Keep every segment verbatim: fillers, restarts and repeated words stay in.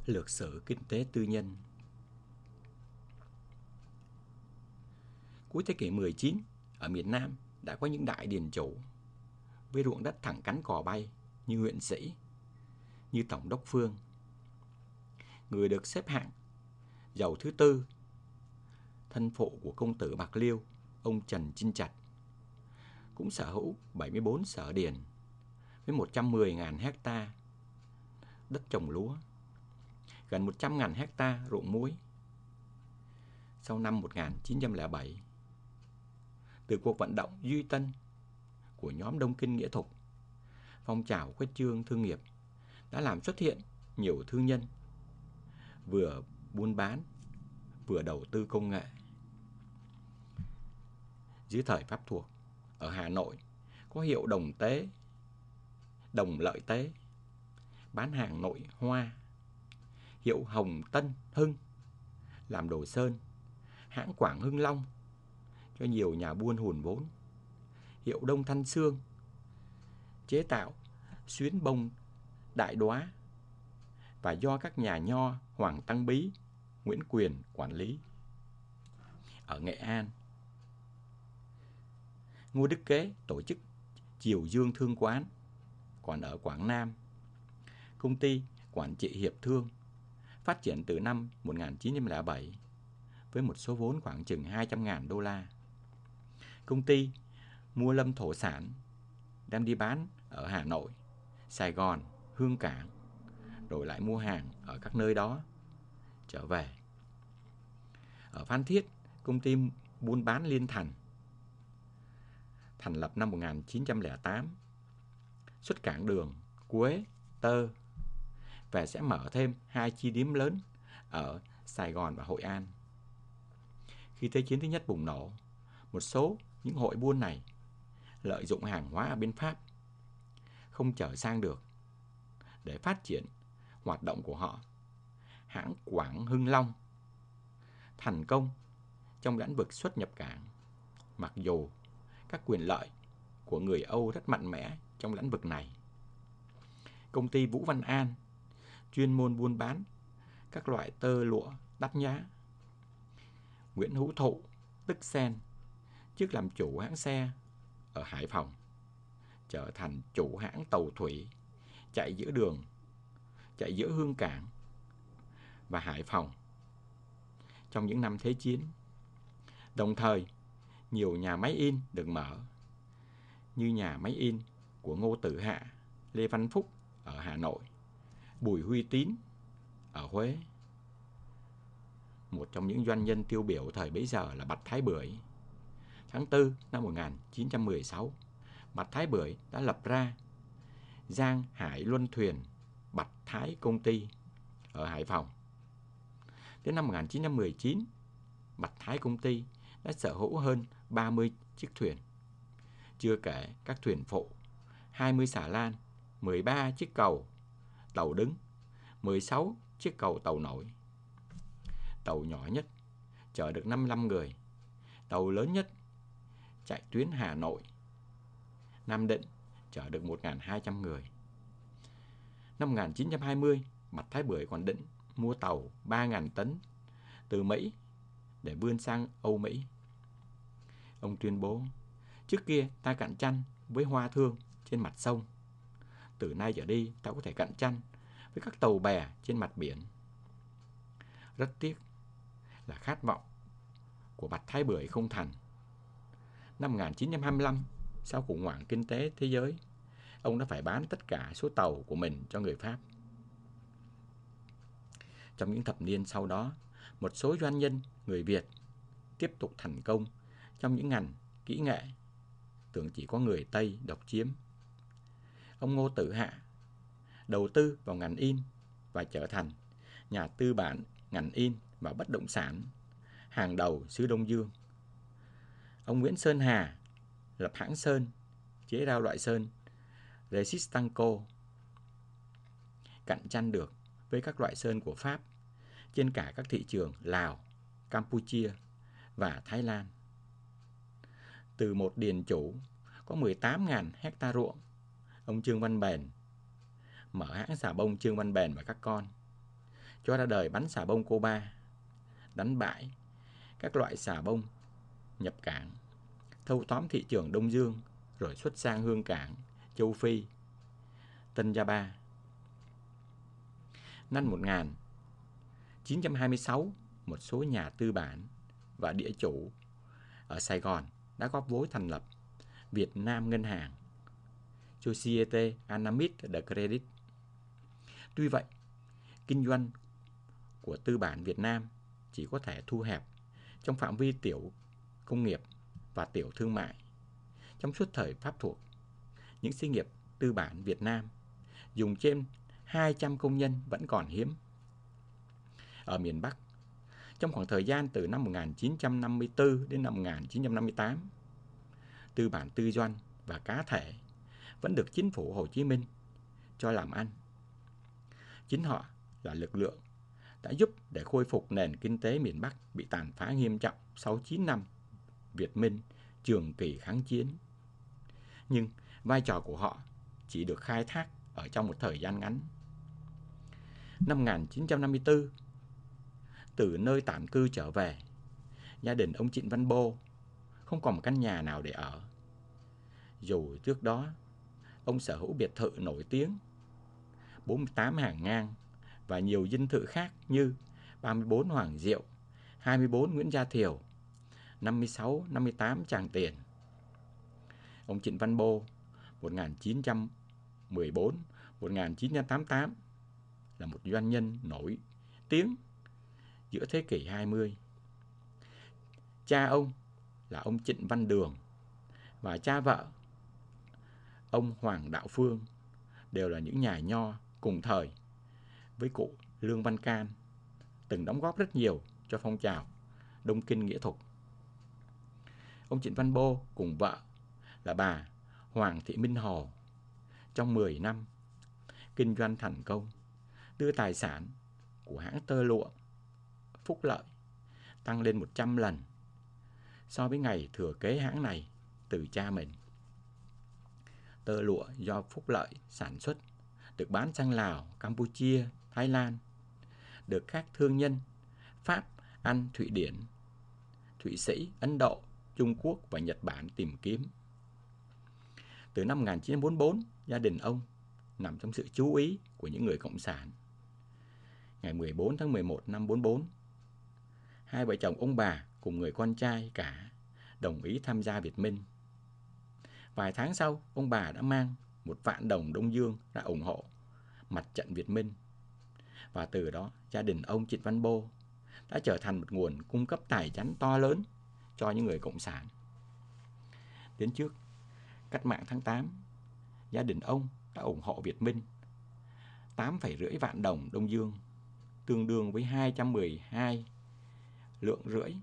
Lược sử kinh tế tư nhân. Cuối thế kỷ mười chín, ở miền Nam đã có những đại điền chủ với ruộng đất thẳng cánh cò bay như huyện Sĩ, như Tổng đốc Phương. Người được xếp hạng giàu thứ tư, thân phụ của công tử Bạc Liêu, ông Trần Chinh Trạch, cũng sở hữu bảy mươi bốn sở điền với một trăm mười nghìn hecta đất trồng lúa, gần một trăm nghìn hecta ruộng muối. Sau năm một nghìn chín trăm lẻ bảy, từ cuộc vận động Duy Tân của nhóm Đông Kinh Nghĩa Thục, phong trào khuếch trương thương nghiệp đã làm xuất hiện nhiều thương nhân vừa buôn bán vừa đầu tư công nghệ. Dưới thời Pháp thuộc, ở Hà Nội có hiệu Đồng Tế, Đồng Lợi Tế, bán hàng nội hoa, hiệu Hồng Tân Hưng làm đồ sơn, hãng Quảng Hưng Long cho nhiều nhà buôn hùn vốn, hiệu Đông Thanh Sương chế tạo xuyến bông đại đoá và do các nhà nho Hoàng Tăng Bí, Nguyễn Quyền quản lý. Ở Nghệ An, Ngô Đức Kế tổ chức Triều Dương Thương Quán. Còn ở Quảng Nam, công ty Quản trị Hiệp Thương phát triển từ năm một nghìn chín trăm lẻ bảy với một số vốn khoảng chừng hai trăm nghìn đô la. Công ty mua lâm thổ sản đem đi bán ở Hà Nội, Sài Gòn, Hương Cảng, rồi lại mua hàng ở các nơi đó trở về. Ở Phan Thiết, công ty buôn bán Liên Thành thành lập năm một nghìn chín trăm lẻ tám, xuất cảng đường Quế, Tơ và sẽ mở thêm hai chi điếm lớn ở Sài Gòn và Hội An. Khi Thế chiến thứ nhất bùng nổ, một số những hội buôn này lợi dụng hàng hóa ở bên Pháp không chở sang được để phát triển hoạt động của họ. Hãng Quảng Hưng Long thành công trong lĩnh vực xuất nhập cảng, mặc dù các quyền lợi của người Âu rất mạnh mẽ trong lĩnh vực này. Công ty Vũ Văn An chuyên môn buôn bán các loại tơ lụa đắt giá. Nguyễn Hữu Thụ, tức Sen, trước làm chủ hãng xe ở Hải Phòng, trở thành chủ hãng tàu thủy chạy giữa đường, chạy giữa Hương Cảng và Hải Phòng trong những năm Thế chiến. Đồng thời, nhiều nhà máy in được mở, như nhà máy in của Ngô Tử Hạ, Lê Văn Phúc ở Hà Nội, Bùi Huy Tín ở Huế. Một trong những doanh nhân tiêu biểu thời bấy giờ là Bạch Thái Bưởi. Tháng tư năm một nghìn chín trăm mười sáu, Bạch Thái Bưởi đã lập ra Giang Hải Luân Thuyền Bạch Thái Công Ty ở Hải Phòng. Đến năm một nghìn chín trăm mười chín, Bạch Thái Công Ty đã sở hữu hơn ba mươi chiếc thuyền, chưa kể các thuyền phụ, hai mươi xà lan, mười ba chiếc cầu tàu đứng, mười sáu chiếc cầu tàu nổi. Tàu nhỏ nhất chở được năm mươi lăm người, tàu lớn nhất chạy tuyến Hà Nội, Nam Định chở được một nghìn hai trăm người. Năm một nghìn chín trăm hai mươi, Bạch Thái Bưởi còn định mua tàu ba nghìn tấn từ Mỹ để vươn sang Âu Mỹ. Ông tuyên bố, trước kia ta cạnh tranh với hoa thương trên mặt sông, từ nay trở đi ta có thể cạnh tranh với các tàu bè trên mặt biển. Rất tiếc là khát vọng của Bạch Thái Bưởi không thành. Năm một nghìn chín trăm hai mươi lăm, sau khủng hoảng kinh tế thế giới, ông đã phải bán tất cả số tàu của mình cho người Pháp. Trong những thập niên sau đó, một số doanh nhân người Việt tiếp tục thành công trong những ngành kỹ nghệ tưởng chỉ có người Tây độc chiếm. Ông Ngô Tử Hạ đầu tư vào ngành in và trở thành nhà tư bản ngành in và bất động sản hàng đầu xứ Đông Dương. Ông Nguyễn Sơn Hà lập hãng sơn chế ra loại sơn Resistanco, cạnh tranh được với các loại sơn của Pháp trên cả các thị trường Lào, Campuchia và Thái Lan. Từ một điền chủ có mười tám nghìn hecta ruộng, ông Trương Văn Bền mở hãng xà bông Trương Văn Bền và các con, cho ra đời bắn xà bông Cuba, đánh bại các loại xà bông nhập cảng, thâu tóm thị trường Đông Dương rồi xuất sang hương cảng châu Phi, Tân Java. Năm một nghìn chín trăm hai mươi sáu, một số nhà tư bản và địa chủ ở Sài Gòn đã góp vốn thành lập Việt Nam Ngân hàng, Societe Anamite de Credit. Tuy vậy, kinh doanh của tư bản Việt Nam chỉ có thể thu hẹp trong phạm vi tiểu công nghiệp và tiểu thương mại. Trong suốt thời Pháp thuộc, những xí nghiệp tư bản Việt Nam dùng trên hai trăm công nhân vẫn còn hiếm. Ở miền Bắc, trong khoảng thời gian từ năm một nghìn chín trăm năm mươi tư đến năm một nghìn chín trăm năm mươi tám, tư bản tư doanh và cá thể vẫn được chính phủ Hồ Chí Minh cho làm ăn. Chính họ là lực lượng đã giúp để khôi phục nền kinh tế miền Bắc bị tàn phá nghiêm trọng sau chín năm Việt Minh trường kỳ kháng chiến. Nhưng vai trò của họ chỉ được khai thác ở trong một thời gian ngắn. Năm một nghìn chín trăm năm mươi tư, từ nơi tản cư trở về, gia đình ông Trịnh Văn Bô không còn một căn nhà nào để ở. Dù trước đó, ông sở hữu biệt thự nổi tiếng, bốn mươi tám hàng ngang và nhiều dinh thự khác như ba mươi bốn Hoàng Diệu, hai mươi bốn Nguyễn Gia Thiều, năm mươi sáu, năm mươi tám Tràng Tiền. Ông Trịnh Văn Bô một nghìn chín trăm mười bốn đến một nghìn chín trăm tám mươi tám là một doanh nhân nổi tiếng giữa thế kỷ hai mươi. Cha ông là ông Trịnh Văn Đường và cha vợ ông Hoàng Đạo Phương đều là những nhà nho cùng thời với cụ Lương Văn Can, từng đóng góp rất nhiều cho phong trào Đông Kinh Nghĩa Thục. Ông Trịnh Văn Bô cùng vợ là bà Hoàng Thị Minh Hồ trong mười năm kinh doanh thành công, đưa tài sản của hãng tơ lụa Phúc Lợi tăng lên một trăm lần so với ngày thừa kế hãng này từ cha mình. Tơ lụa do Phúc Lợi sản xuất được bán sang Lào, Campuchia, Thái Lan, được các thương nhân Pháp, Anh, Thụy Điển, Thụy Sĩ, Ấn Độ, Trung Quốc và Nhật Bản tìm kiếm. Từ năm một nghìn chín trăm bốn mươi bốn, gia đình ông nằm trong sự chú ý của những người cộng sản. Ngày mười bốn tháng mười một năm bốn mươi bốn, hai vợ chồng ông bà cùng người con trai cả đồng ý tham gia Việt Minh. Vài tháng sau, ông bà đã mang một vạn đồng Đông Dương ra ủng hộ mặt trận Việt Minh. Và từ đó, gia đình ông Trịnh Văn Bô đã trở thành một nguồn cung cấp tài chánh to lớn cho những người cộng sản. Đến trước cách mạng tháng tám, gia đình ông đã ủng hộ Việt Minh tám phẩy năm vạn đồng Đông Dương, tương đương với hai trăm mười hai lượng rưỡi.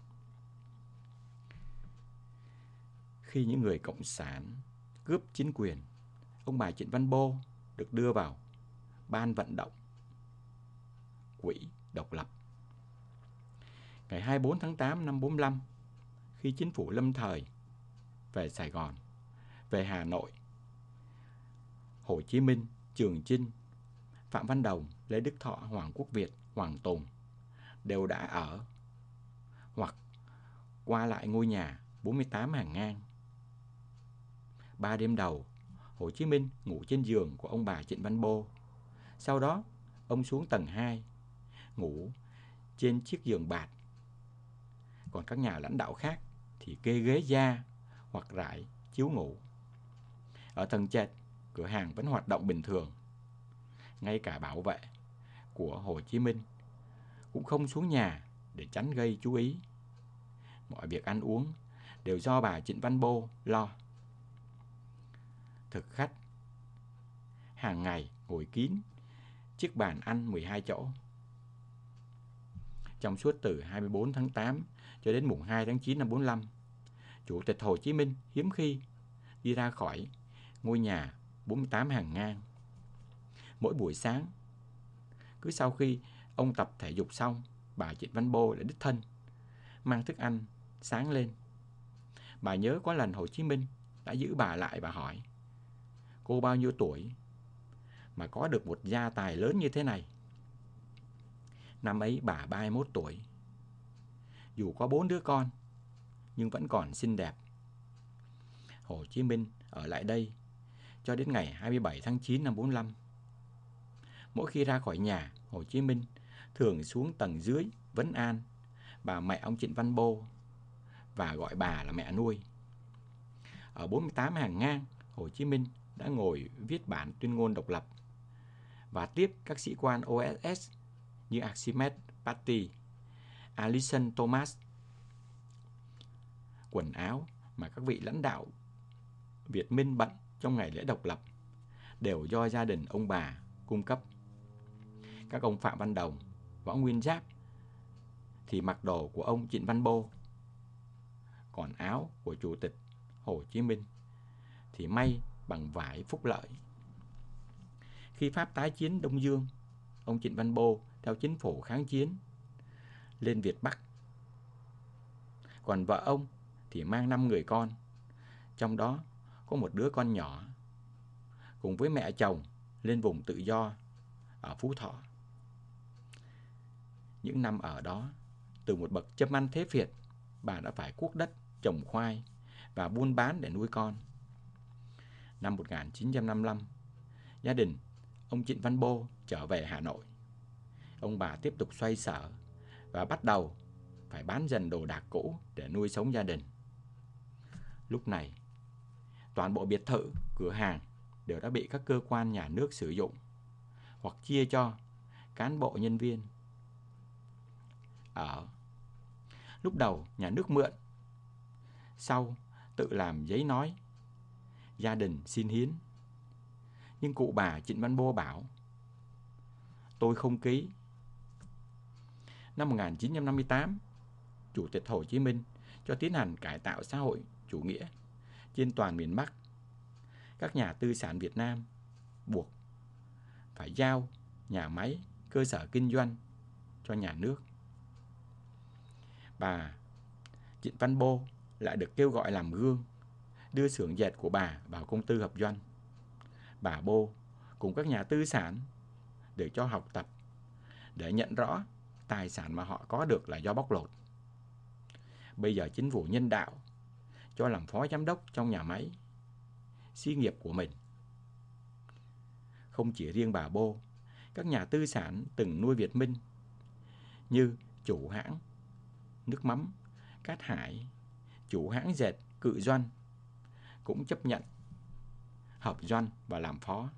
Khi những người cộng sản cướp chính quyền, ông bà Trịnh Văn Bô được đưa vào ban vận động quỹ độc lập. Ngày hai mươi bốn tháng tám năm bốn mươi lăm, khi chính phủ lâm thời về Sài Gòn, về Hà Nội, Hồ Chí Minh, Trường Chinh, Phạm Văn Đồng, Lê Đức Thọ, Hoàng Quốc Việt, Hoàng Tùng đều đã ở hoặc qua lại ngôi nhà bốn mươi tám hàng ngang. Ba đêm đầu, Hồ Chí Minh ngủ trên giường của ông bà Trịnh Văn Bô. Sau đó, ông xuống tầng hai, ngủ trên chiếc giường bạt. Còn các nhà lãnh đạo khác thì kê ghế da hoặc rải chiếu ngủ. Ở tầng trệt, cửa hàng vẫn hoạt động bình thường. Ngay cả bảo vệ của Hồ Chí Minh cũng không xuống nhà để tránh gây chú ý. Mọi việc ăn uống đều do bà Trịnh Văn Bô lo. Thực khách hàng ngày ngồi kín chiếc bàn ăn mười hai chỗ. Trong suốt từ hai mươi bốn tháng tám cho đến mùng hai tháng chín năm bốn mươi lăm, Chủ tịch Hồ Chí Minh hiếm khi đi ra khỏi ngôi nhà bốn mươi tám hàng ngang. Mỗi buổi sáng, cứ sau khi ông tập thể dục xong, bà Trịnh Văn Bô đã đích thân mang thức ăn sáng lên. Bà nhớ có lần Hồ Chí Minh đã giữ bà lại và hỏi: "Cô bao nhiêu tuổi mà có được một gia tài lớn như thế này?" Năm ấy bà ba mươi mốt tuổi. Dù có bốn đứa con, nhưng vẫn còn xinh đẹp. Hồ Chí Minh ở lại đây cho đến ngày hai mươi bảy tháng chín năm bốn mươi lăm. Mỗi khi ra khỏi nhà, Hồ Chí Minh thường xuống tầng dưới vấn an bà mẹ ông Trịnh Văn Bô và gọi bà là mẹ nuôi. Ở bốn mươi tám hàng ngang, Hồ Chí Minh đã ngồi viết bản tuyên ngôn độc lập và tiếp các sĩ quan O S S như Archimede Patty, Alison Thomas. Quần áo mà các vị lãnh đạo Việt Minh bận trong ngày lễ độc lập đều do gia đình ông bà cung cấp. Các ông Phạm Văn Đồng, Võ Nguyên Giáp thì mặc đồ của ông Trịnh Văn Bô, còn áo của Chủ tịch Hồ Chí Minh thì may bằng vải Phúc Lợi. Khi Pháp tái chiến Đông Dương, ông Trịnh Văn Bô theo chính phủ kháng chiến lên Việt Bắc. Còn vợ ông thì mang năm người con, trong đó có một đứa con nhỏ, cùng với mẹ chồng lên vùng tự do ở Phú Thọ. Những năm ở đó, từ một bậc châm ăn thế Việt, bà đã phải cuốc đất, trồng khoai và buôn bán để nuôi con. Năm một nghìn chín trăm năm mươi lăm, gia đình ông Trịnh Văn Bô trở về Hà Nội. Ông bà tiếp tục xoay sở và bắt đầu phải bán dần đồ đạc cũ để nuôi sống gia đình. Lúc này, toàn bộ biệt thự, cửa hàng đều đã bị các cơ quan nhà nước sử dụng hoặc chia cho cán bộ nhân viên ở. Lúc đầu nhà nước mượn, sau tự làm giấy nói, gia đình xin hiến. Nhưng cụ bà Trịnh Văn Bô bảo, tôi không ký. Năm một nghìn chín trăm năm mươi tám, Chủ tịch Hồ Chí Minh cho tiến hành cải tạo xã hội chủ nghĩa trên toàn miền Bắc. Các nhà tư sản Việt Nam buộc phải giao nhà máy, cơ sở kinh doanh cho nhà nước. Bà Trịnh Văn Bô lại được kêu gọi làm gương, đưa xưởng dệt của bà vào công tư hợp doanh. Bà Bô cùng các nhà tư sản để cho học tập, để nhận rõ tài sản mà họ có được là do bóc lột. Bây giờ chính phủ nhân đạo cho làm phó giám đốc trong nhà máy xí nghiệp của mình. Không chỉ riêng bà Bô, các nhà tư sản từng nuôi Việt Minh như chủ hãng nước mắm Cát Hải, chủ hãng dệt Cự Doanh cũng chấp nhận hợp doanh và làm phó.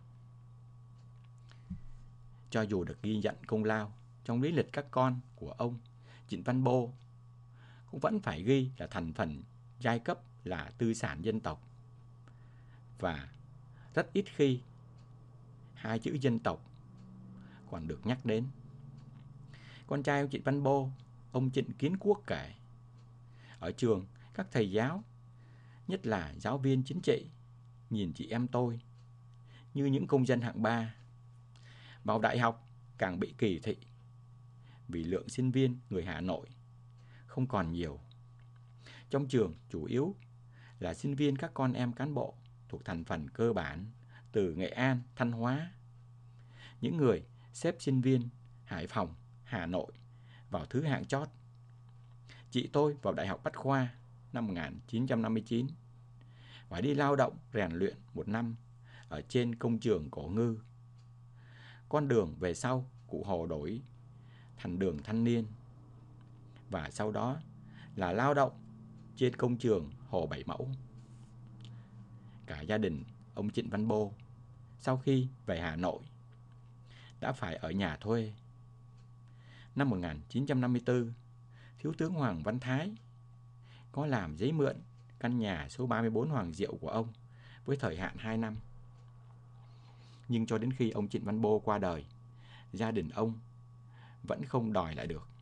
Cho dù được ghi nhận công lao trong lý lịch các con của ông Trịnh Văn Bô, cũng vẫn phải ghi là thành phần giai cấp là tư sản dân tộc. Và rất ít khi hai chữ dân tộc còn được nhắc đến. Con trai ông Trịnh Văn Bô, ông Trịnh Kiến Quốc kể, ở trường các thầy giáo, nhất là giáo viên chính trị, nhìn chị em tôi như những công dân hạng ba. Vào đại học càng bị kỳ thị vì lượng sinh viên người Hà Nội không còn nhiều. Trong trường chủ yếu là sinh viên các con em cán bộ thuộc thành phần cơ bản từ Nghệ An, Thanh Hóa. Những người xếp sinh viên Hải Phòng, Hà Nội vào thứ hạng chót. Chị tôi vào Đại học Bách Khoa năm một nghìn chín trăm năm mươi chín, phải đi lao động rèn luyện một năm ở trên công trường Cổ Ngư. Con đường về sau, cụ Hồ đổi thành đường thanh niên, và sau đó là lao động trên công trường Hồ Bảy Mẫu. Cả gia đình ông Trịnh Văn Bô sau khi về Hà Nội đã phải ở nhà thuê. Năm một nghìn chín trăm năm mươi tư, Thiếu tướng Hoàng Văn Thái có làm giấy mượn căn nhà số ba mươi bốn Hoàng Diệu của ông với thời hạn hai năm. Nhưng cho đến khi ông Trịnh Văn Bô qua đời, gia đình ông vẫn không đòi lại được.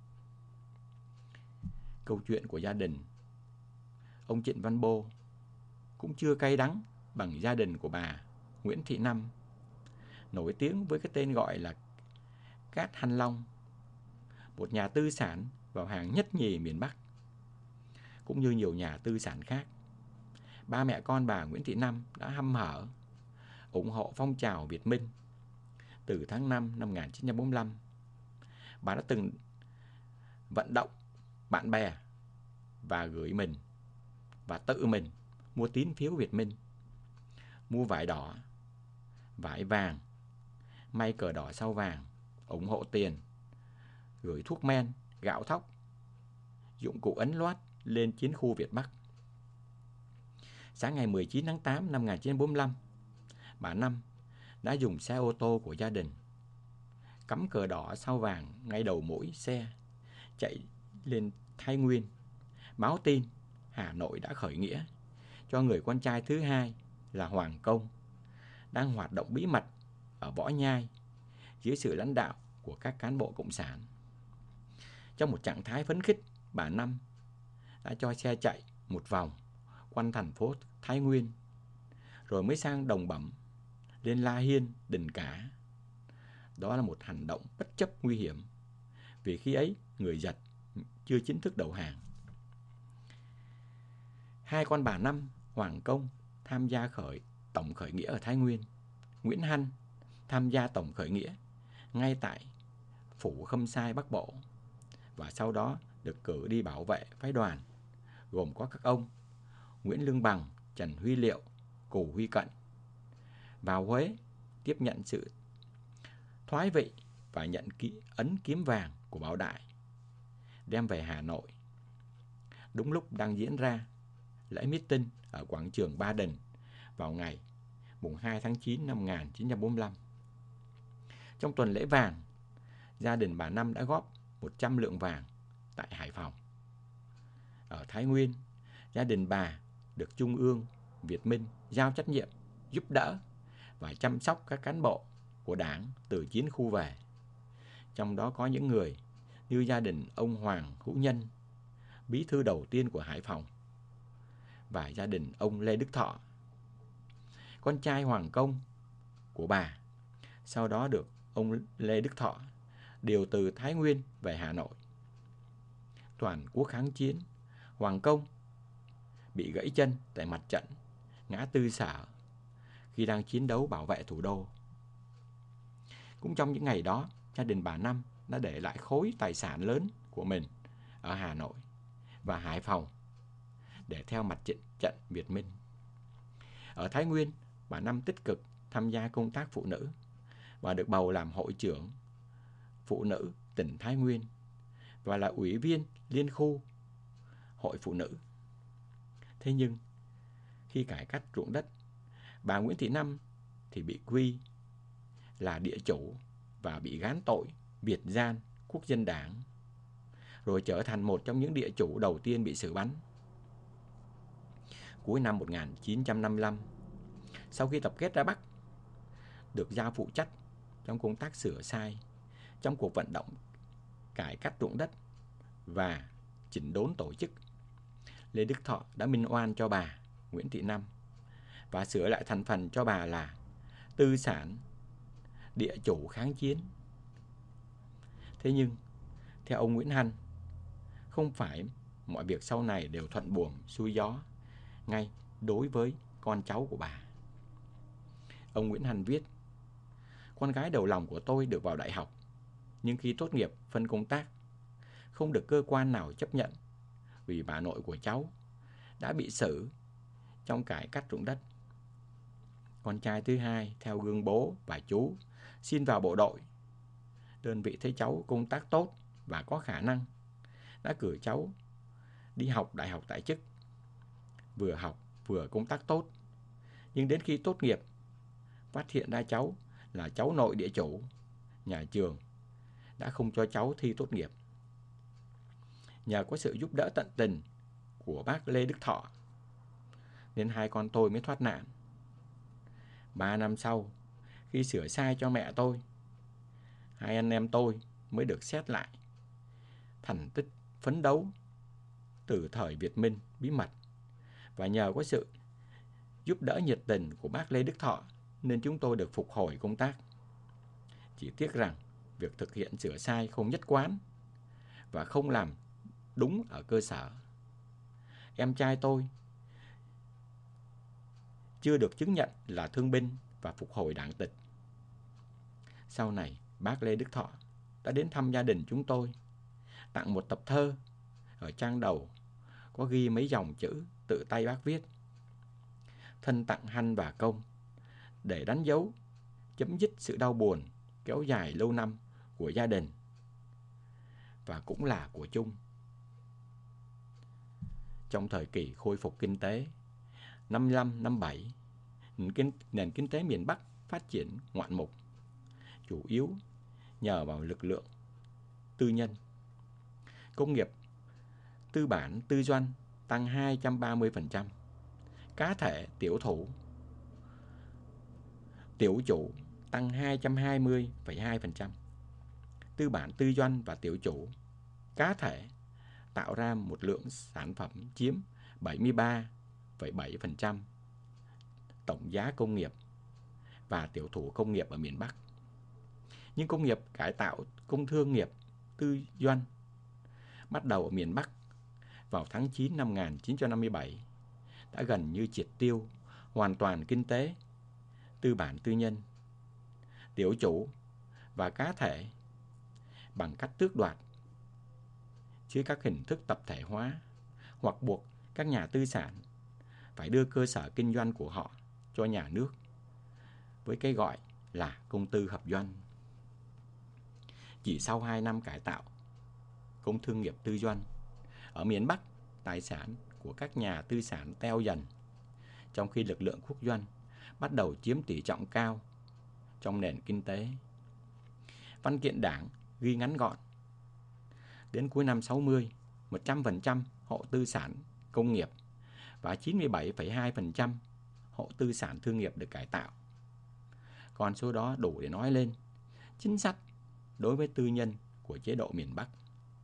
Câu chuyện của gia đình ông Trịnh Văn Bô cũng chưa cay đắng bằng gia đình của bà Nguyễn Thị Năm, nổi tiếng với cái tên gọi là Cát Hăn Long, một nhà tư sản vào hàng nhất nhì miền Bắc. Cũng như nhiều nhà tư sản khác, ba mẹ con bà Nguyễn Thị Năm đã hăm hở ủng hộ phong trào Việt Minh từ tháng năm năm một nghìn chín trăm bốn mươi lăm Bà đã từng vận động bạn bè và gửi mình và tự mình mua tín phiếu Việt Minh, mua vải đỏ, vải vàng, may cờ đỏ sao vàng, ủng hộ tiền, gửi thuốc men, gạo thóc, dụng cụ ấn loát lên chiến khu Việt Bắc. Sáng ngày mười chín tháng tám năm một nghìn chín trăm bốn mươi lăm, bà Năm đã dùng xe ô tô của gia đình cắm cờ đỏ sao vàng ngay đầu mỗi xe, chạy lên Thái Nguyên, báo tin Hà Nội đã khởi nghĩa cho người con trai thứ hai là Hoàng Công đang hoạt động bí mật ở Võ Nhai dưới sự lãnh đạo của các cán bộ cộng sản. Trong một trạng thái phấn khích, bà Năm đã cho xe chạy một vòng quanh thành phố Thái Nguyên, rồi mới sang Đồng Bẩm, lên La Hiên, Đình Cả. Đó là một hành động bất chấp nguy hiểm, vì khi ấy người Giật chưa chính thức đầu hàng. Hai con bà Năm, Hoàng Công tham gia khởi tổng khởi nghĩa ở Thái Nguyên, Nguyễn Hanh tham gia tổng khởi nghĩa ngay tại phủ Khâm Sai Bắc Bộ, và sau đó được cử đi bảo vệ phái đoàn gồm có các ông Nguyễn Lương Bằng, Trần Huy Liệu, Cù Huy Cận vào Huế tiếp nhận sự thoái vị và nhận ký ấn kiếm vàng của Bảo Đại, đem về Hà Nội. Đúng lúc đang diễn ra lễ meeting ở quảng trường Ba Đình vào ngày mùng hai tháng chín năm một nghìn chín trăm bốn mươi lăm. Trong tuần lễ vàng, gia đình bà Năm đã góp một trăm lượng vàng tại Hải Phòng. Ở Thái Nguyên, gia đình bà được Trung ương Việt Minh giao trách nhiệm giúp đỡ và chăm sóc các cán bộ của đảng từ chiến khu về. Trong đó có những người như gia đình ông Hoàng Hữu Nhân, bí thư đầu tiên của Hải Phòng, và gia đình ông Lê Đức Thọ, con trai Hoàng Công của bà. Sau đó được ông Lê Đức Thọ điều từ Thái Nguyên về Hà Nội. Toàn quốc kháng chiến, Hoàng Công bị gãy chân tại mặt trận ngã tư Sở khi đang chiến đấu bảo vệ thủ đô. Cũng trong những ngày đó, gia đình bà Năm đã để lại khối tài sản lớn của mình ở Hà Nội và Hải Phòng để theo mặt trận, trận Việt Minh. Ở Thái Nguyên, bà Năm tích cực tham gia công tác phụ nữ và được bầu làm hội trưởng phụ nữ tỉnh Thái Nguyên và là ủy viên liên khu hội phụ nữ. Thế nhưng, khi cải cách ruộng đất, bà Nguyễn Thị Năm thì bị quy là địa chủ và bị gán tội Việt gian quốc dân đảng, rồi trở thành một trong những địa chủ đầu tiên bị xử bắn. Cuối năm một nghìn chín trăm năm mươi lăm, sau khi tập kết ra Bắc, được giao phụ trách trong công tác sửa sai trong cuộc vận động cải cách ruộng đất và chỉnh đốn tổ chức, Lê Đức Thọ đã minh oan cho bà Nguyễn Thị Năm và sửa lại thành phần cho bà là tư sản địa chủ kháng chiến. Thế nhưng, theo ông Nguyễn Hanh, không phải mọi việc sau này đều thuận buồm xuôi gió ngay đối với con cháu của bà. Ông Nguyễn Hanh viết: con gái đầu lòng của tôi được vào đại học, nhưng khi tốt nghiệp phân công tác, không được cơ quan nào chấp nhận vì bà nội của cháu đã bị xử trong cải cách ruộng đất. Con trai thứ hai theo gương bố và chú xin vào bộ đội. Đơn vị thấy cháu công tác tốt và có khả năng, đã cử cháu đi học đại học tại chức. Vừa học vừa công tác tốt, nhưng đến khi tốt nghiệp, phát hiện ra cháu là cháu nội địa chủ, nhà trường đã không cho cháu thi tốt nghiệp. Nhờ có sự giúp đỡ tận tình của bác Lê Đức Thọ, nên hai con tôi mới thoát nạn. Ba năm sau, khi sửa sai cho mẹ tôi, hai anh em tôi mới được xét lại thành tích phấn đấu từ thời Việt Minh bí mật. Và nhờ có sự giúp đỡ nhiệt tình của bác Lê Đức Thọ nên chúng tôi được phục hồi công tác. Chỉ tiếc rằng việc thực hiện sửa sai không nhất quán và không làm đúng ở cơ sở. Em trai tôi chưa được chứng nhận là thương binh và phục hồi đảng tịch. Sau này, bác Lê Đức Thọ đã đến thăm gia đình chúng tôi, tặng một tập thơ. Ở trang đầu có ghi mấy dòng chữ tự tay bác viết: thân tặng Hanh và Công, để đánh dấu chấm dứt sự đau buồn kéo dài lâu năm của gia đình và cũng là của chung. Trong thời kỳ khôi phục kinh tế năm mươi lăm năm mươi bảy, nền kinh tế miền Bắc phát triển ngoạn mục, chủ yếu nhờ vào lực lượng tư nhân. Công nghiệp tư bản tư doanh tăng hai trăm ba mươi phần trăm, cá thể tiểu thủ tiểu chủ tăng hai trăm hai mươi phẩy hai phần trăm. Tư bản tư doanh và tiểu chủ cá thể tạo ra một lượng sản phẩm chiếm bảy mươi ba phẩy bảy phần trăm tổng giá công nghiệp và tiểu thủ công nghiệp ở miền Bắc. Nhưng công nghiệp cải tạo công thương nghiệp tư doanh bắt đầu ở miền Bắc vào tháng chín năm một nghìn chín trăm năm mươi bảy đã gần như triệt tiêu hoàn toàn kinh tế tư bản tư nhân, tiểu chủ và cá thể bằng cách tước đoạt dưới các hình thức tập thể hóa hoặc buộc các nhà tư sản phải đưa cơ sở kinh doanh của họ cho nhà nước với cái gọi là công tư hợp doanh. Chỉ sau hai năm cải tạo công thương nghiệp tư doanh, ở miền Bắc, tài sản của các nhà tư sản teo dần, trong khi lực lượng quốc doanh bắt đầu chiếm tỷ trọng cao trong nền kinh tế. Văn kiện Đảng ghi ngắn gọn: đến cuối năm sáu mươi, một trăm phần trăm hộ tư sản công nghiệp và chín mươi bảy phẩy hai phần trăm hộ tư sản thương nghiệp được cải tạo. Con số đó đủ để nói lên chính sách đối với tư nhân của chế độ miền Bắc.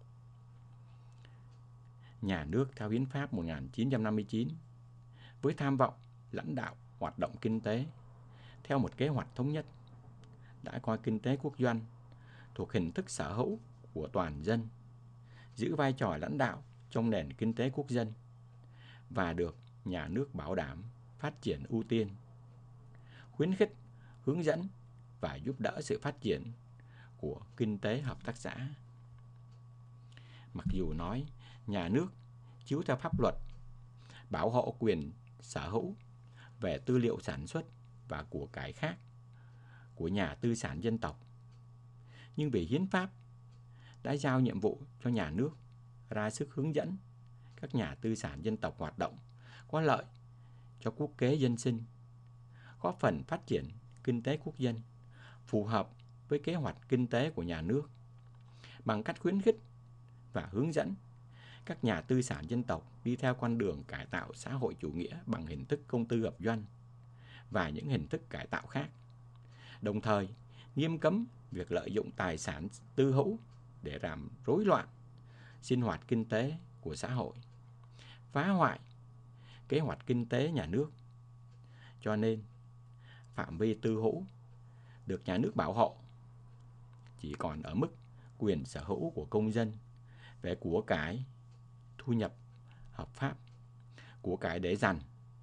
Nhà nước theo Hiến pháp một nghìn chín trăm năm mươi chín với tham vọng lãnh đạo hoạt động kinh tế theo một kế hoạch thống nhất đã coi kinh tế quốc doanh thuộc hình thức sở hữu của toàn dân, giữ vai trò lãnh đạo trong nền kinh tế quốc dân và được nhà nước bảo đảm phát triển ưu tiên, khuyến khích, hướng dẫn và giúp đỡ sự phát triển của kinh tế hợp tác xã. Mặc dù nói nhà nước chiếu theo pháp luật bảo hộ quyền sở hữu về tư liệu sản xuất và của cải khác của nhà tư sản dân tộc, nhưng vì hiến pháp đã giao nhiệm vụ cho nhà nước ra sức hướng dẫn các nhà tư sản dân tộc hoạt động có lợi cho quốc kế dân sinh, góp phần phát triển kinh tế quốc dân phù hợp với kế hoạch kinh tế của nhà nước bằng cách khuyến khích và hướng dẫn các nhà tư sản dân tộc đi theo con đường cải tạo xã hội chủ nghĩa bằng hình thức công tư hợp doanh và những hình thức cải tạo khác, đồng thời nghiêm cấm việc lợi dụng tài sản tư hữu để làm rối loạn sinh hoạt kinh tế của xã hội, phá hoại kế hoạch kinh tế nhà nước. Cho nên, phạm vi tư hữu được nhà nước bảo hộ chỉ còn ở mức quyền sở hữu của công dân về của cải thu nhập hợp pháp, của cải để dành,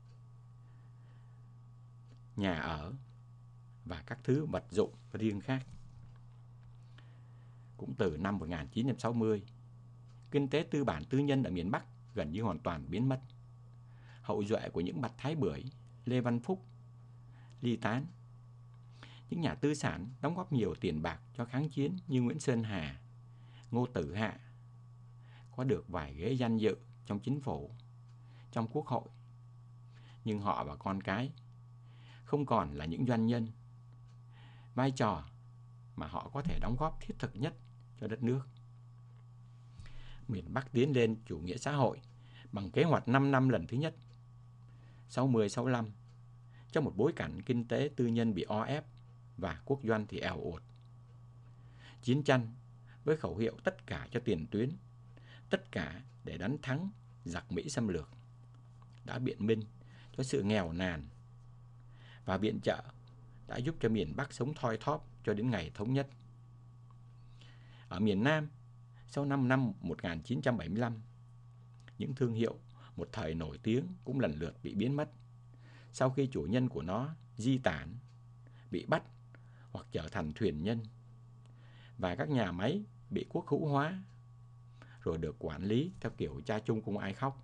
nhà ở và các thứ vật dụng riêng khác. Cũng từ năm một nghìn chín trăm sáu mươi, kinh tế tư bản tư nhân ở miền Bắc gần như hoàn toàn biến mất. Hậu duệ của những Bạch Thái Bưởi, Lê Văn Phúc ly tán. Những nhà tư sản đóng góp nhiều tiền bạc cho kháng chiến như Nguyễn Sơn Hà, Ngô Tử Hạ có được vài ghế danh dự trong chính phủ, trong quốc hội, nhưng họ và con cái không còn là những doanh nhân. Vai trò mà họ có thể đóng góp thiết thực nhất cho đất nước. Miền Bắc tiến lên chủ nghĩa xã hội bằng kế hoạch năm năm lần thứ nhất, sáu mươi sáu mươi lăm, trong một bối cảnh kinh tế tư nhân bị o ép và quốc doanh thì eo uột. Chiến tranh với khẩu hiệu tất cả cho tiền tuyến, tất cả để đánh thắng giặc Mỹ xâm lược, đã biện minh cho sự nghèo nàn và viện trợ đã giúp cho miền Bắc sống thoi thóp cho đến ngày thống nhất. Ở miền Nam, sau năm năm một nghìn chín trăm bảy mươi lăm, những thương hiệu một thời nổi tiếng cũng lần lượt bị biến mất sau khi chủ nhân của nó di tản, bị bắt hoặc trở thành thuyền nhân. và các nhà máy bị quốc hữu hóa, rồi được quản lý theo kiểu cha chung không ai khóc.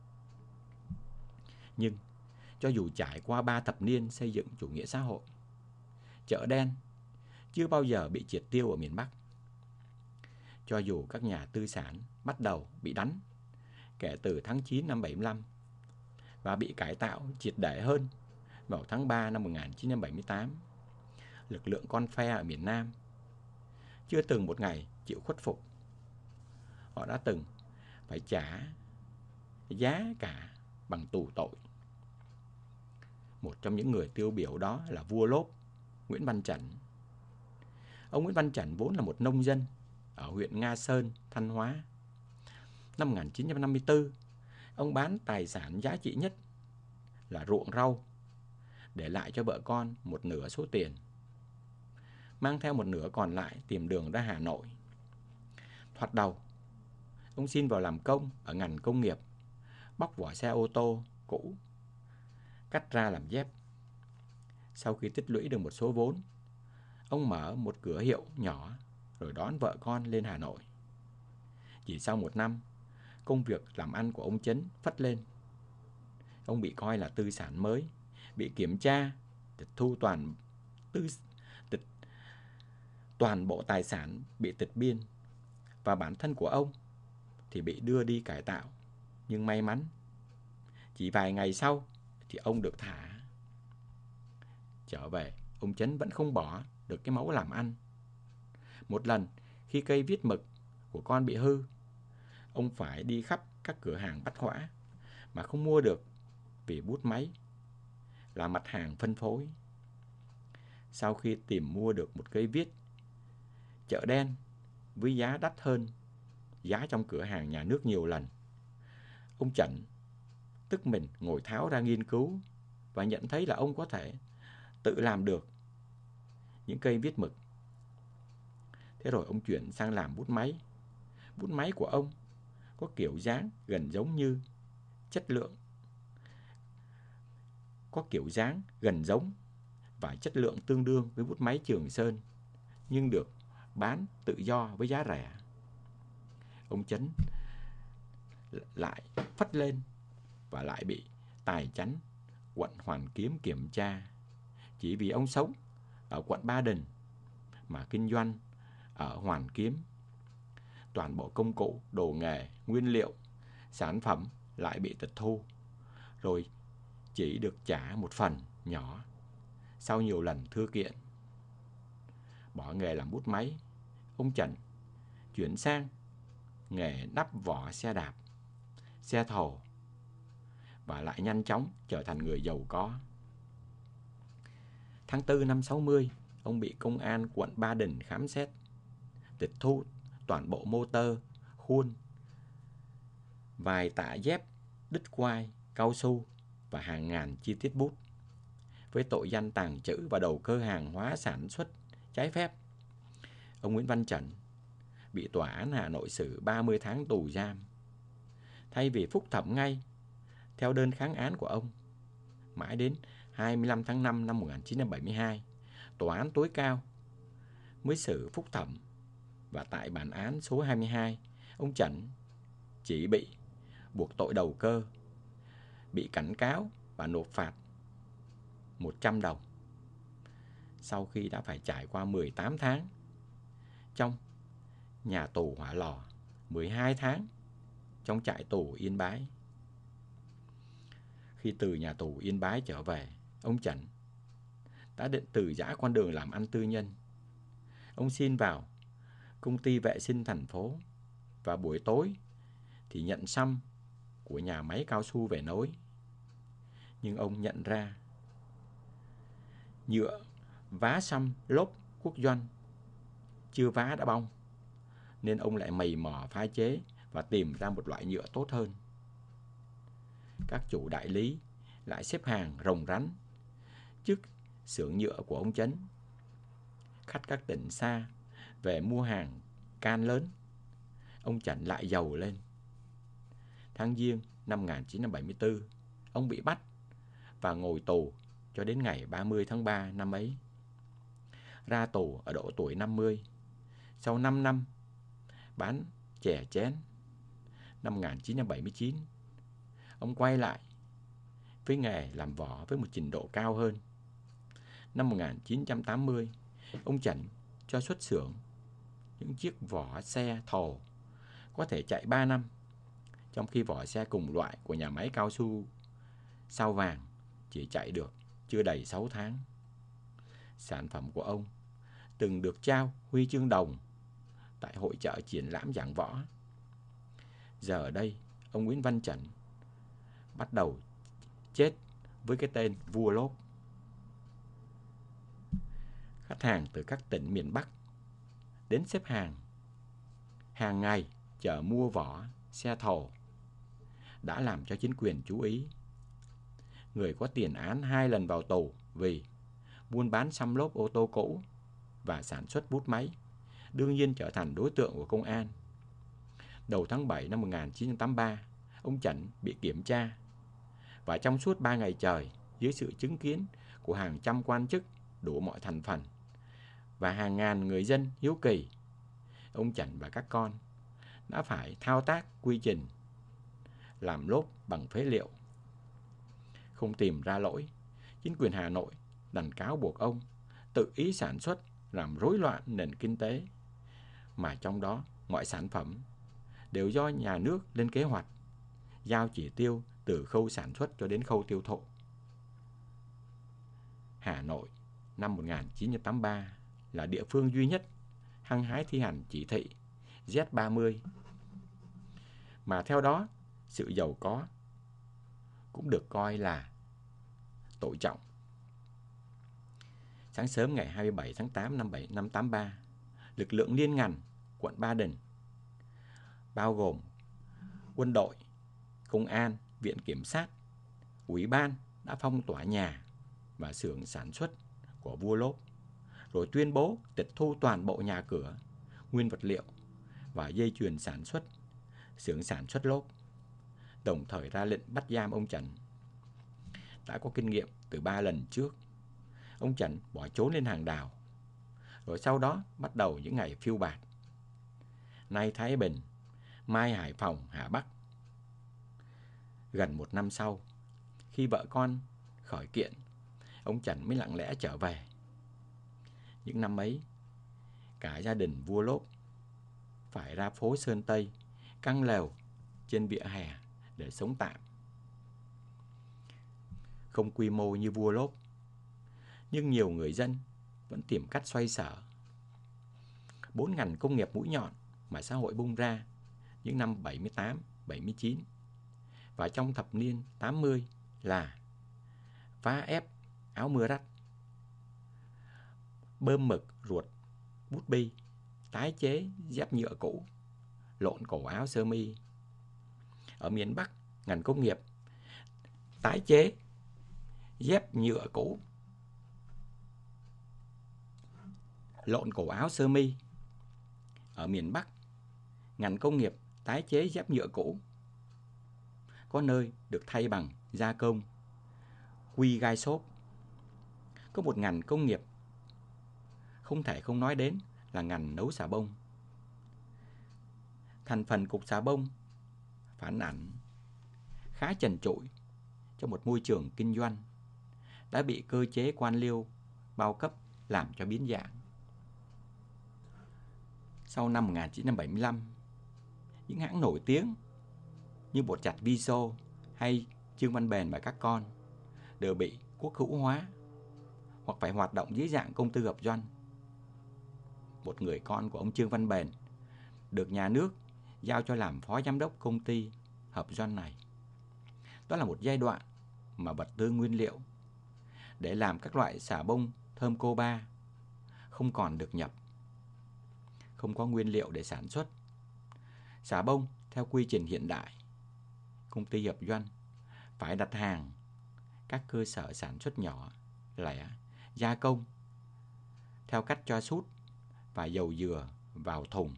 Nhưng cho dù trải qua ba thập niên xây dựng chủ nghĩa xã hội, chợ đen chưa bao giờ bị triệt tiêu ở miền Bắc. Cho dù các nhà tư sản bắt đầu bị đánh kể từ tháng chín năm bảy mươi lăm và bị cải tạo triệt để hơn vào tháng ba năm một nghìn chín trăm bảy mươi tám, lực lượng con phe ở miền Nam chưa từng một ngày chịu khuất phục. Họ đã từng phải trả giá cả bằng tù tội. Một trong những người tiêu biểu đó là vua lốp Nguyễn Văn Chẩn. Ông Nguyễn Văn Chẩn vốn là một nông dân ở huyện Nga Sơn, Thanh Hóa. Năm một nghìn chín trăm năm mươi tư, ông bán tài sản giá trị nhất là ruộng rau, để lại cho vợ con một nửa số tiền, mang theo một nửa còn lại tìm đường ra Hà Nội. Thoạt đầu, ông xin vào làm công ở ngành công nghiệp, bóc vỏ xe ô tô cũ, cắt ra làm dép. Sau khi tích lũy được một số vốn, ông mở một cửa hiệu nhỏ rồi đón vợ con lên Hà Nội. Chỉ sau một năm, công việc làm ăn của ông Chấn phất lên. Ông bị coi là tư sản mới, bị kiểm tra, tịch thu toàn tư tịch toàn bộ tài sản bị tịch biên, và bản thân của ông thì bị đưa đi cải tạo. Nhưng may mắn, chỉ vài ngày sau thì ông được thả. Trở về, ông Chấn vẫn không bỏ được cái máu làm ăn. Một lần, khi cây viết mực của con bị hư, ông phải đi khắp các cửa hàng bách hóa mà không mua được, vì bút máy là mặt hàng phân phối. Sau khi tìm mua được một cây viết chợ đen với giá đắt hơn giá trong cửa hàng nhà nước nhiều lần, ông Chẩn tức mình ngồi tháo ra nghiên cứu và nhận thấy là ông có thể tự làm được những cây viết mực. Thế rồi ông chuyển sang làm bút máy. Bút máy của ông có kiểu dáng gần giống như chất lượng có kiểu dáng gần giống và chất lượng tương đương với bút máy Trường Sơn, nhưng được bán tự do với giá rẻ. Ông Chấn lại phất lên và lại bị Tài Chánh, quận Hoàn Kiếm kiểm tra, chỉ vì ông sống ở quận Ba Đình mà kinh doanh ở Hoàn Kiếm. Toàn bộ công cụ, đồ nghề, nguyên liệu, sản phẩm lại bị tịch thu, rồi chỉ được trả một phần nhỏ sau nhiều lần thưa kiện. Bỏ nghề làm bút máy, ông Trần chuyển sang nghề đắp vỏ xe đạp, xe thồ, và lại nhanh chóng trở thành người giàu có. Tháng tư năm sáu mươi, ông bị công an quận Ba Đình khám xét, tịch thu toàn bộ motor, khuôn, vài tạ dép, đít quai, cao su và hàng ngàn chi tiết bút, với tội danh tàng trữ và đầu cơ hàng hóa sản xuất trái phép. Ông Nguyễn Văn Chẩn bị tòa án Hà Nội xử ba mươi tháng tù giam. Thay vì phúc thẩm ngay theo đơn kháng án của ông, mãi đến hai mươi lăm tháng năm năm một nghìn chín trăm bảy mươi hai, tòa án tối cao mới xử phúc thẩm, và tại bản án số hai mươi hai, ông Chẩn chỉ bị buộc tội đầu cơ, bị cảnh cáo và nộp phạt một trăm đồng. Sau khi đã phải trải qua mười tám tháng trong nhà tù Hỏa Lò, mười hai tháng trong trại tù Yên Bái. Khi từ nhà tù Yên Bái trở về, ông Chẩn đã định từ giã con đường làm ăn tư nhân. Ông xin vào công ty vệ sinh thành phố, và buổi tối thì nhận xăm của nhà máy cao su về nối. Nhưng ông nhận ra nhựa vá xăm lốp Quốc Doanh chưa vá đã bong, nên ông lại mày mò phá chế và tìm ra một loại nhựa tốt hơn. Các chủ đại lý lại xếp hàng rồng rắn trước xưởng nhựa của ông Chấn. Khách các tỉnh xa về mua hàng can lớn, ông Chẩn lại giàu lên. Tháng Giêng năm một nghìn chín trăm bảy mươi tư, ông bị bắt và ngồi tù cho đến ngày ba mươi tháng ba năm ấy. Ra tù ở độ tuổi năm mươi, Sau năm năm bán chè chén, năm một nghìn chín trăm bảy mươi chín, ông quay lại với nghề làm vỏ với một trình độ cao hơn. Năm một nghìn chín trăm tám mươi, ông Chẩn cho xuất xưởng những chiếc vỏ xe thồ có thể chạy ba năm, trong khi vỏ xe cùng loại của nhà máy cao su Sao Vàng chỉ chạy được chưa đầy sáu tháng. Sản phẩm của ông từng được trao huy chương đồng tại hội chợ triển lãm giảng võ. Giờ ở đây, ông Nguyễn Văn Chẩn bắt đầu chết với cái tên vua lốp. Khách hàng từ các tỉnh miền Bắc đến xếp hàng hàng ngày chờ mua vỏ xe thồ đã làm cho chính quyền chú ý. Người có tiền án hai lần vào tù vì buôn bán xăm lốp ô tô cũ và sản xuất bút máy đương nhiên trở thành đối tượng của công an. Đầu tháng bảy năm một nghìn chín trăm tám mươi ba, ông Chẩn bị kiểm tra, và trong suốt ba ngày trời, dưới sự chứng kiến của hàng trăm quan chức đủ mọi thành phần và hàng ngàn người dân hiếu kỳ, ông Chẩn và các con đã phải thao tác quy trình làm lốp bằng phế liệu. Không tìm ra lỗi, chính quyền Hà Nội đành cáo buộc ông tự ý sản xuất làm rối loạn nền kinh tế, mà trong đó mọi sản phẩm đều do nhà nước lên kế hoạch, giao chỉ tiêu từ khâu sản xuất cho đến khâu tiêu thụ. Hà Nội năm một nghìn chín trăm tám mươi ba là địa phương duy nhất hăng hái thi hành chỉ thị Z ba mươi, mà theo đó sự giàu có cũng được coi là tội trọng. Sáng sớm ngày hai mươi bảy tháng tám năm một nghìn chín trăm tám mươi ba, lực lượng liên ngành quận Ba Đình bao gồm quân đội, công an, viện kiểm sát, ủy ban đã phong tỏa nhà và xưởng sản xuất của vua lốp, rồi tuyên bố tịch thu toàn bộ nhà cửa, nguyên vật liệu và dây chuyền sản xuất, xưởng sản xuất lốp, đồng thời ra lệnh bắt giam ông Chẩn. Đã có kinh nghiệm từ ba lần trước, ông Chẩn bỏ trốn lên hàng đào, rồi sau đó bắt đầu những ngày phiêu bạt. Nay Thái Bình, mai Hải Phòng, Hà Bắc. Gần một năm sau, khi vợ con khởi kiện, ông Chẩn mới lặng lẽ trở về. Những năm ấy, cả gia đình vua lốp phải ra phố Sơn Tây căng lều trên vỉa hè để sống tạm. Không quy mô như vua lốp, nhưng nhiều người dân vẫn tìm cách xoay sở. Bốn ngành công nghiệp mũi nhọn mà xã hội bung ra những năm bảy mươi tám, bảy mươi chín và trong thập niên tám mươi là phá ép áo mưa rách, bơm mực ruột bút bi, tái chế dép nhựa cũ, lộn cổ áo sơ mi. Ở miền Bắc, ngành công nghiệp tái chế dép nhựa cũ, lộn cổ áo sơ mi. Ở miền Bắc, ngành công nghiệp tái chế dép nhựa cũ, có nơi được thay bằng gia công quy gai xốp. Có một ngành công nghiệp không thể không nói đến là ngành nấu xà bông. Thành phần cục xà bông phản ảnh khá trần trụi cho một môi trường kinh doanh đã bị cơ chế quan liêu bao cấp làm cho biến dạng. Sau năm một nghìn chín trăm bảy mươi lăm, những hãng nổi tiếng như bột giặt Viso hay Trương Văn Bền và các con đều bị quốc hữu hóa hoặc phải hoạt động dưới dạng công tư hợp doanh. Một người con của ông Trương Văn Bền được nhà nước giao cho làm phó giám đốc công ty hợp doanh này. Đó là một giai đoạn mà vật tư nguyên liệu để làm các loại xà bông thơm cô ba không còn được nhập. Không có nguyên liệu để sản xuất xà bông theo quy trình hiện đại, công ty hợp doanh phải đặt hàng các cơ sở sản xuất nhỏ, lẻ, gia công theo cách cho sút và dầu dừa vào thùng,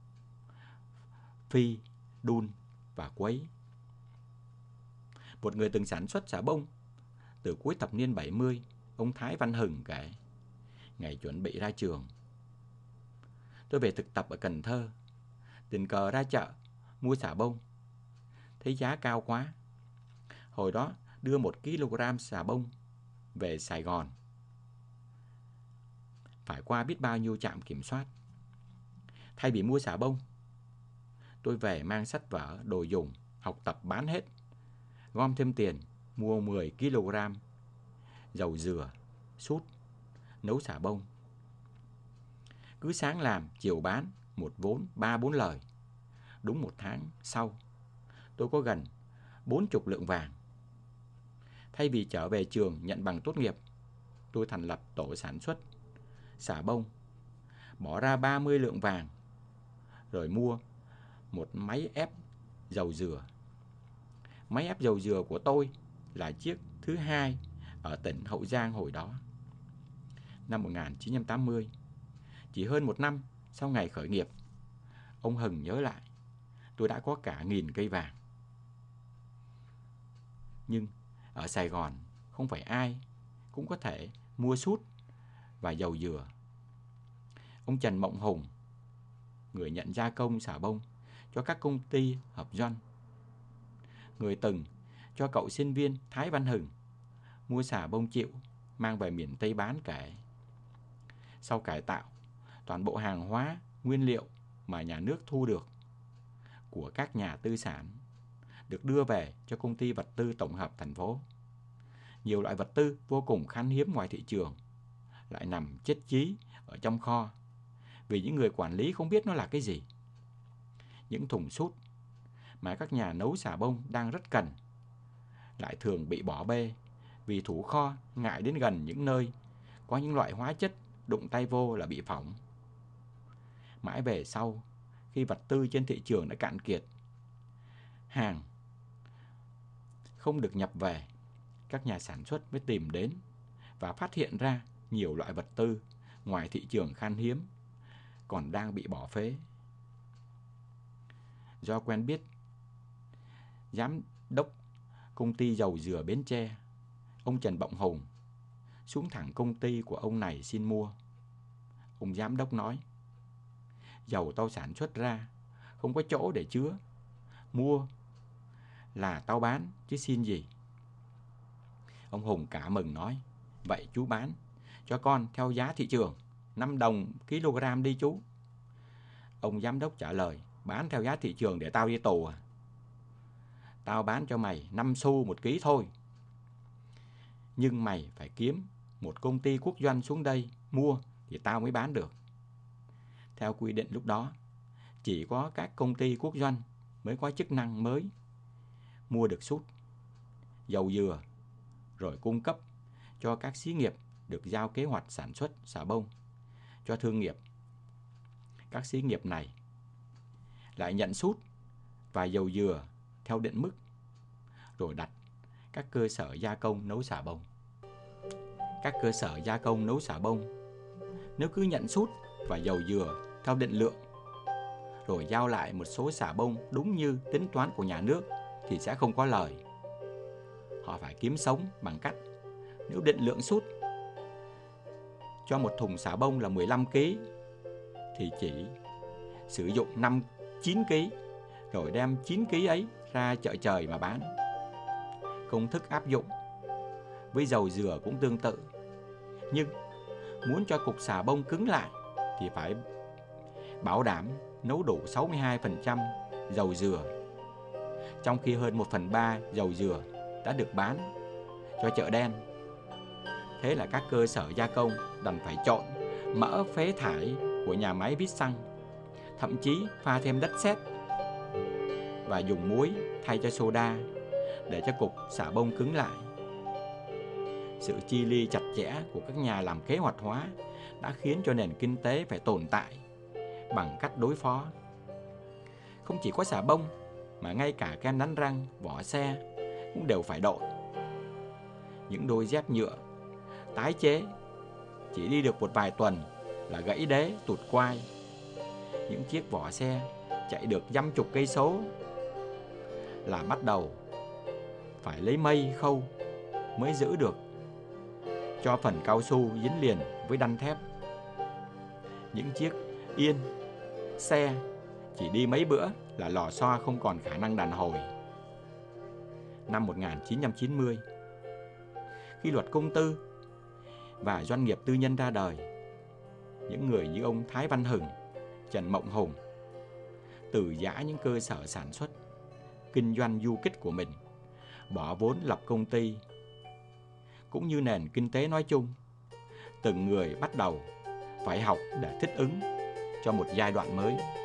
phi, đun và quấy. Một người từng sản xuất xà bông từ cuối thập niên bảy mươi, ông Thái Văn Hừng kể, ngày chuẩn bị ra trường, tôi về thực tập ở Cần Thơ, tình cờ ra chợ mua xà bông, thấy giá cao quá. Hồi đó đưa một kg xà bông về Sài Gòn phải qua biết bao nhiêu trạm kiểm soát. Thay vì mua xà bông, tôi về mang sách vở, đồ dùng, học tập bán hết, gom thêm tiền mua mười kg dầu dừa, sút, nấu xà bông. Cứ sáng làm, chiều bán, một vốn ba bốn lời. Đúng một tháng sau, tôi có gần bốn chục lượng vàng. Thay vì trở về trường nhận bằng tốt nghiệp, tôi thành lập tổ sản xuất xà bông, bỏ ra ba mươi lượng vàng, rồi mua một máy ép dầu dừa. Máy ép dầu dừa của tôi là chiếc thứ hai ở tỉnh Hậu Giang hồi đó. Năm một nghìn chín trăm tám mươi, chỉ hơn một năm sau ngày khởi nghiệp, ông Hừng nhớ lại, tôi đã có cả nghìn cây vàng. Nhưng ở Sài Gòn không phải ai cũng có thể mua sút và dầu dừa. Ông Trần Mộng Hùng, người nhận gia công xà bông cho các công ty hợp doanh, người từng cho cậu sinh viên Thái Văn Hừng mua xà bông chịu mang về miền Tây bán, kể sau cải tạo, toàn bộ hàng hóa, nguyên liệu mà nhà nước thu được của các nhà tư sản được đưa về cho công ty vật tư tổng hợp thành phố. Nhiều loại vật tư vô cùng khan hiếm ngoài thị trường lại nằm chết chí ở trong kho vì những người quản lý không biết nó là cái gì. Những thùng sút mà các nhà nấu xà bông đang rất cần lại thường bị bỏ bê vì thủ kho ngại đến gần những nơi có những loại hóa chất đụng tay vô là bị phỏng. Mãi về sau, khi vật tư trên thị trường đã cạn kiệt, hàng không được nhập về, các nhà sản xuất mới tìm đến và phát hiện ra nhiều loại vật tư ngoài thị trường khan hiếm còn đang bị bỏ phế. Do quen biết giám đốc công ty dầu dừa Bến Tre, ông Trần Mộng Hùng xuống thẳng công ty của ông này xin mua. Ông giám đốc nói, dầu tao sản xuất ra không có chỗ để chứa, mua là tao bán chứ xin gì. Ông Hùng cả mừng nói, vậy chú bán cho con theo giá thị trường năm đồng kg đi chú. Ông giám đốc trả lời, bán theo giá thị trường để tao đi tù à? Tao bán cho mày năm xu một ký thôi, nhưng mày phải kiếm một công ty quốc doanh xuống đây mua thì tao mới bán được. Theo quy định lúc đó, chỉ có các công ty quốc doanh mới có chức năng mới mua được sút, dầu dừa, rồi cung cấp cho các xí nghiệp được giao kế hoạch sản xuất xà bông cho thương nghiệp. Các xí nghiệp này lại nhận sút và dầu dừa theo định mức, rồi đặt các cơ sở gia công nấu xà bông. Các cơ sở gia công nấu xà bông nếu cứ nhận sút và dầu dừa theo định lượng, rồi giao lại một số xà bông đúng như tính toán của nhà nước thì sẽ không có lời. Họ phải kiếm sống bằng cách, nếu định lượng sút cho một thùng xà bông là mười lăm ki lô gam thì chỉ sử dụng năm chín ki lô gam, rồi đem chín ki lô gam ấy ra chợ trời mà bán. Công thức áp dụng với dầu dừa cũng tương tự, nhưng muốn cho cục xà bông cứng lại thì phải bảo đảm nấu đủ sáu mươi hai phần trăm dầu dừa, trong khi hơn một phần ba dầu dừa đã được bán cho chợ đen. Thế là các cơ sở gia công đành phải trộn mỡ phế thải của nhà máy vít xăng, thậm chí pha thêm đất sét và dùng muối thay cho soda để cho cục xà bông cứng lại. Sự chi ly chặt chẽ của các nhà làm kế hoạch hóa đã khiến cho nền kinh tế phải tồn tại bằng cách đối phó. Không chỉ có xà bông mà ngay cả kem đánh răng, vỏ xe cũng đều phải đội. Những đôi dép nhựa tái chế chỉ đi được một vài tuần là gãy đế tụt quai. Những chiếc vỏ xe chạy được dăm chục cây số là bắt đầu phải lấy mây khâu mới giữ được cho phần cao su dính liền với đanh thép. Những chiếc yên. Xe chỉ đi mấy bữa là lò xo không còn khả năng đàn hồi. Năm một nghìn chín trăm chín mươi, khi luật công tư và doanh nghiệp tư nhân ra đời, những người như ông Thái Văn Hừng, Trần Mộng Hùng từ giã những cơ sở sản xuất, kinh doanh du kích của mình, bỏ vốn lập công ty. Cũng như nền kinh tế nói chung, từng người bắt đầu phải học để thích ứng cho một giai đoạn mới.